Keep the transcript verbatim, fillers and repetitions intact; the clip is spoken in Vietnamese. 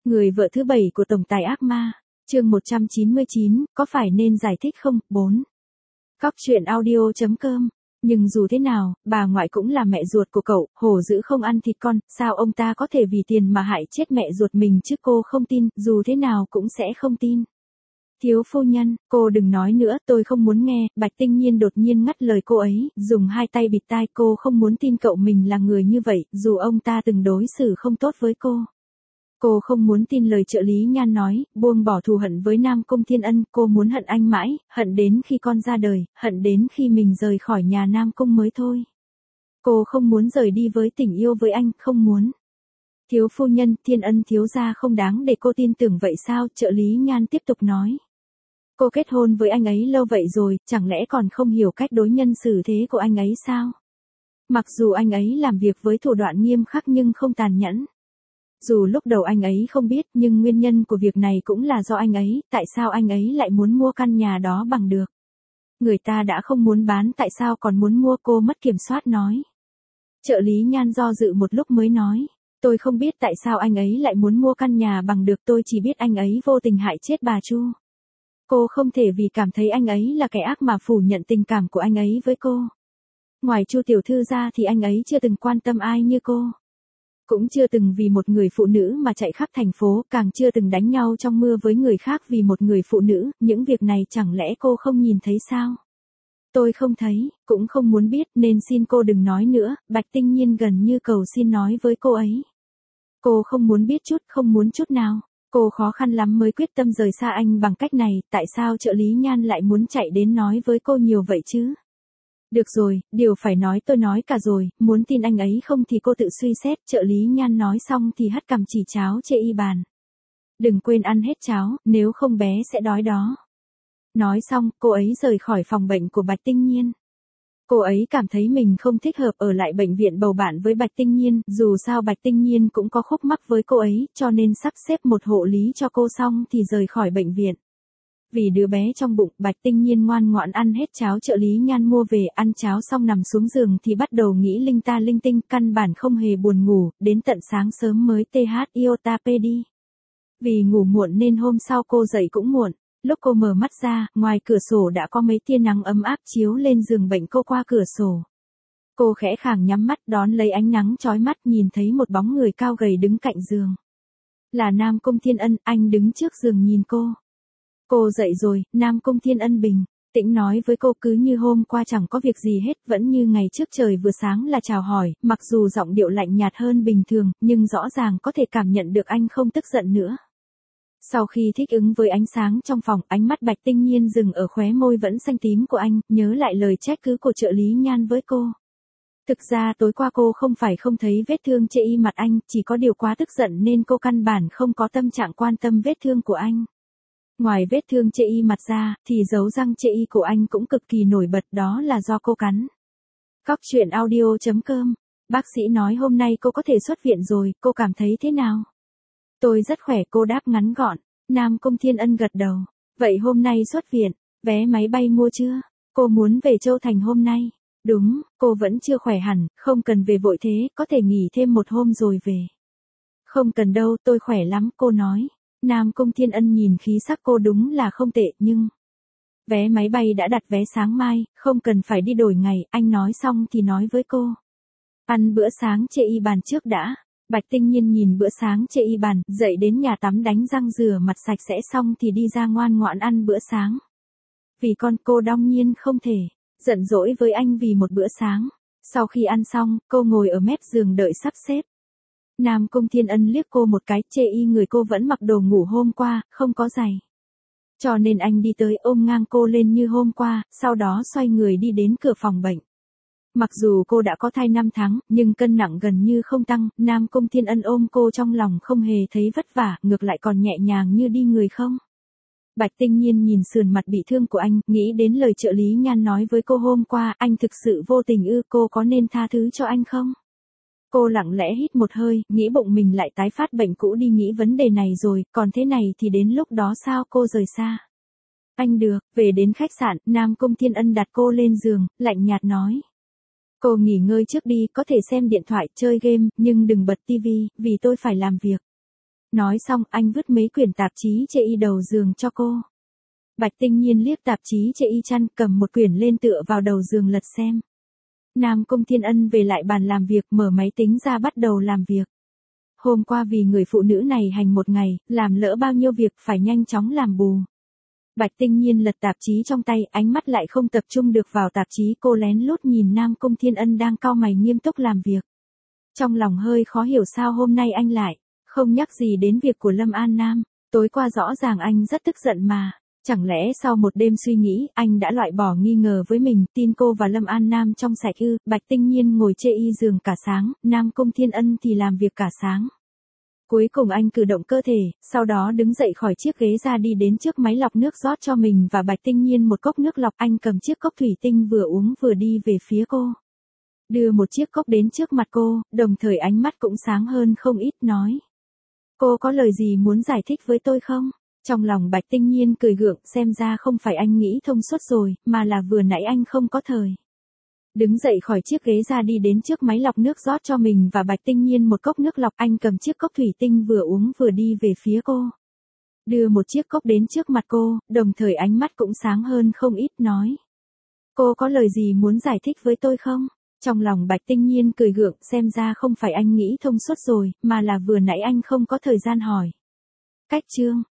Người vợ thứ bảy của tổng tài ác ma, chương một trăm chín mươi chín, có phải nên giải thích không? bốn. Cóc truyện audio chấm com. Nhưng dù thế nào, bà ngoại cũng là mẹ ruột của cậu, hổ dữ không ăn thịt con, sao ông ta có thể vì tiền mà hại chết mẹ ruột mình chứ? Cô không tin, dù thế nào cũng sẽ không tin. Thiếu phu nhân, cô đừng nói nữa, tôi không muốn nghe. Bạch Tinh Nhiên đột nhiên ngắt lời cô ấy, dùng hai tay bịt tai. Cô không muốn tin cậu mình là người như vậy, dù ông ta từng đối xử không tốt với cô. Cô không muốn tin lời trợ lý Nhan nói, buông bỏ thù hận với Nam Cung Thiên Ân. Cô muốn hận anh mãi, hận đến khi con ra đời, hận đến khi mình rời khỏi nhà Nam Cung mới thôi. Cô không muốn rời đi với tình yêu với anh, không muốn. Thiếu phu nhân, Thiên Ân thiếu gia không đáng để cô tin tưởng vậy sao? Trợ lý Nhan tiếp tục nói. Cô kết hôn với anh ấy lâu vậy rồi, chẳng lẽ còn không hiểu cách đối nhân xử thế của anh ấy sao? Mặc dù anh ấy làm việc với thủ đoạn nghiêm khắc nhưng không tàn nhẫn. Dù lúc đầu anh ấy không biết, nhưng nguyên nhân của việc này cũng là do anh ấy. Tại sao anh ấy lại muốn mua căn nhà đó bằng được? Người ta đã không muốn bán, tại sao còn muốn mua? Cô mất kiểm soát nói. Trợ lý Nhan do dự một lúc mới nói. Tôi không biết tại sao anh ấy lại muốn mua căn nhà bằng được, tôi chỉ biết anh ấy vô tình hại chết bà Chu. Cô không thể vì cảm thấy anh ấy là kẻ ác mà phủ nhận tình cảm của anh ấy với cô. Ngoài Chu tiểu thư ra thì anh ấy chưa từng quan tâm ai như cô. Cũng chưa từng vì một người phụ nữ mà chạy khắp thành phố, càng chưa từng đánh nhau trong mưa với người khác vì một người phụ nữ. Những việc này chẳng lẽ cô không nhìn thấy sao? Tôi không thấy, cũng không muốn biết, nên xin cô đừng nói nữa. Bạch Tinh Nhiên gần như cầu xin nói với cô ấy. Cô không muốn biết chút, không muốn chút nào. Cô khó khăn lắm mới quyết tâm rời xa anh bằng cách này. Tại sao trợ lý Nhan lại muốn chạy đến nói với cô nhiều vậy chứ? Được rồi, điều phải nói tôi nói cả rồi, muốn tin anh ấy không thì cô tự suy xét. Trợ lý Nhan nói xong thì hất cằm chỉ cháo chê y bàn. Đừng quên ăn hết cháo, nếu không bé sẽ đói đó. Nói xong, cô ấy rời khỏi phòng bệnh của Bạch Tinh Nhiên. Cô ấy cảm thấy mình không thích hợp ở lại bệnh viện bầu bạn với Bạch Tinh Nhiên, dù sao Bạch Tinh Nhiên cũng có khúc mắc với cô ấy, cho nên sắp xếp một hộ lý cho cô xong thì rời khỏi bệnh viện. Vì đứa bé trong bụng, Bạch Tinh Nhiên ngoan ngoãn ăn hết cháo trợ lý Nhan mua về, ăn cháo xong nằm xuống giường thì bắt đầu nghĩ linh ta linh tinh, căn bản không hề buồn ngủ, đến tận sáng sớm mới tê hát iota pê đi. Vì ngủ muộn nên hôm sau cô dậy cũng muộn. Lúc cô mở mắt ra, ngoài cửa sổ đã có mấy tia nắng ấm áp chiếu lên giường bệnh cô qua cửa sổ. Cô khẽ khàng nhắm mắt đón lấy ánh nắng chói mắt, nhìn thấy một bóng người cao gầy đứng cạnh giường. Là Nam Cung Thiên Ân, anh đứng trước giường nhìn cô. Cô dậy rồi, Nam Cung Thiên Ân bình tĩnh nói với cô, cứ như hôm qua chẳng có việc gì hết, vẫn như ngày trước trời vừa sáng là chào hỏi, mặc dù giọng điệu lạnh nhạt hơn bình thường, nhưng rõ ràng có thể cảm nhận được anh không tức giận nữa. Sau khi thích ứng với ánh sáng trong phòng, ánh mắt Bạch Tinh Nhiên dừng ở khóe môi vẫn xanh tím của anh, nhớ lại lời trách cứ của trợ lý Nhan với cô. Thực ra tối qua cô không phải không thấy vết thương chê y mặt anh, chỉ có điều quá tức giận nên cô căn bản không có tâm trạng quan tâm vết thương của anh. Ngoài vết thương chê y mặt ra, thì dấu răng chê y của anh cũng cực kỳ nổi bật, đó là do cô cắn. Cóc truyện audio chấm com. Bác sĩ nói hôm nay cô có thể xuất viện rồi, cô cảm thấy thế nào? Tôi rất khỏe, cô đáp ngắn gọn. Nam Cung Thiên Ân gật đầu. Vậy hôm nay xuất viện, vé máy bay mua chưa? Cô muốn về Châu Thành hôm nay. Đúng, cô vẫn chưa khỏe hẳn, không cần về vội thế, có thể nghỉ thêm một hôm rồi về. Không cần đâu, tôi khỏe lắm, cô nói. Nam Cung Thiên Ân nhìn khí sắc cô đúng là không tệ, nhưng... Vé máy bay đã đặt vé sáng mai, không cần phải đi đổi ngày, anh nói xong thì nói với cô. Ăn bữa sáng chê y bàn trước đã. Bạch Tinh Nhiên nhìn bữa sáng chê y bàn, dậy đến nhà tắm đánh răng rửa mặt sạch sẽ xong thì đi ra ngoan ngoãn ăn bữa sáng. Vì con cô đương nhiên không thể giận dỗi với anh vì một bữa sáng. Sau khi ăn xong, cô ngồi ở mép giường đợi sắp xếp. Nam Cung Thiên Ân liếc cô một cái, chê y người cô vẫn mặc đồ ngủ hôm qua, không có giày. Cho nên anh đi tới ôm ngang cô lên như hôm qua, sau đó xoay người đi đến cửa phòng bệnh. Mặc dù cô đã có thai năm tháng, nhưng cân nặng gần như không tăng, Nam Cung Thiên Ân ôm cô trong lòng không hề thấy vất vả, ngược lại còn nhẹ nhàng như đi người không. Bạch Tinh Nhiên nhìn sườn mặt bị thương của anh, nghĩ đến lời trợ lý Nhan nói với cô hôm qua, anh thực sự vô tình ư, cô có nên tha thứ cho anh không? Cô lặng lẽ hít một hơi, nghĩ bụng mình lại tái phát bệnh cũ đi nghĩ vấn đề này rồi, còn thế này thì đến lúc đó sao? Cô rời xa anh được. Về đến khách sạn, Nam Cung Thiên Ân đặt cô lên giường, lạnh nhạt nói. Cô nghỉ ngơi trước đi, có thể xem điện thoại, chơi game, nhưng đừng bật tivi, vì tôi phải làm việc. Nói xong anh vứt mấy quyển tạp chí chê y đầu giường cho cô. Bạch Tinh Nhiên liếc tạp chí chê y chăn, cầm một quyển lên tựa vào đầu giường lật xem. Nam Cung Thiên Ân về lại bàn làm việc, mở máy tính ra bắt đầu làm việc. Hôm qua vì người phụ nữ này hành một ngày, làm lỡ bao nhiêu việc phải nhanh chóng làm bù. Bạch Tinh Nhiên lật tạp chí trong tay, ánh mắt lại không tập trung được vào tạp chí, cô lén lút nhìn Nam Cung Thiên Ân đang cau mày nghiêm túc làm việc. Trong lòng hơi khó hiểu sao hôm nay anh lại không nhắc gì đến việc của Lâm An Nam, tối qua rõ ràng anh rất tức giận mà. Chẳng lẽ sau một đêm suy nghĩ, anh đã loại bỏ nghi ngờ với mình, tin cô và Lâm An Nam trong sạch ư? Bạch Tinh Nhiên ngồi chê y giường cả sáng, Nam Cung Thiên Ân thì làm việc cả sáng. Cuối cùng anh cử động cơ thể, sau đó đứng dậy khỏi chiếc ghế ra đi đến trước máy lọc nước rót cho mình và Bạch Tinh Nhiên một cốc nước lọc. Anh cầm chiếc cốc thủy tinh vừa uống vừa đi về phía cô. Đưa một chiếc cốc đến trước mặt cô, đồng thời ánh mắt cũng sáng hơn không ít, nói. Cô có lời gì muốn giải thích với tôi không? Trong lòng Bạch Tinh Nhiên cười gượng, xem ra không phải anh nghĩ thông suốt rồi, mà là vừa nãy anh không có thời. Đứng dậy khỏi chiếc ghế ra đi đến trước máy lọc nước rót cho mình và Bạch Tinh Nhiên một cốc nước lọc. Anh cầm chiếc cốc thủy tinh vừa uống vừa đi về phía cô. Đưa một chiếc cốc đến trước mặt cô, đồng thời ánh mắt cũng sáng hơn không ít, nói. Cô có lời gì muốn giải thích với tôi không? Trong lòng Bạch Tinh Nhiên cười gượng, xem ra không phải anh nghĩ thông suốt rồi, mà là vừa nãy anh không có thời gian hỏi. Cách chương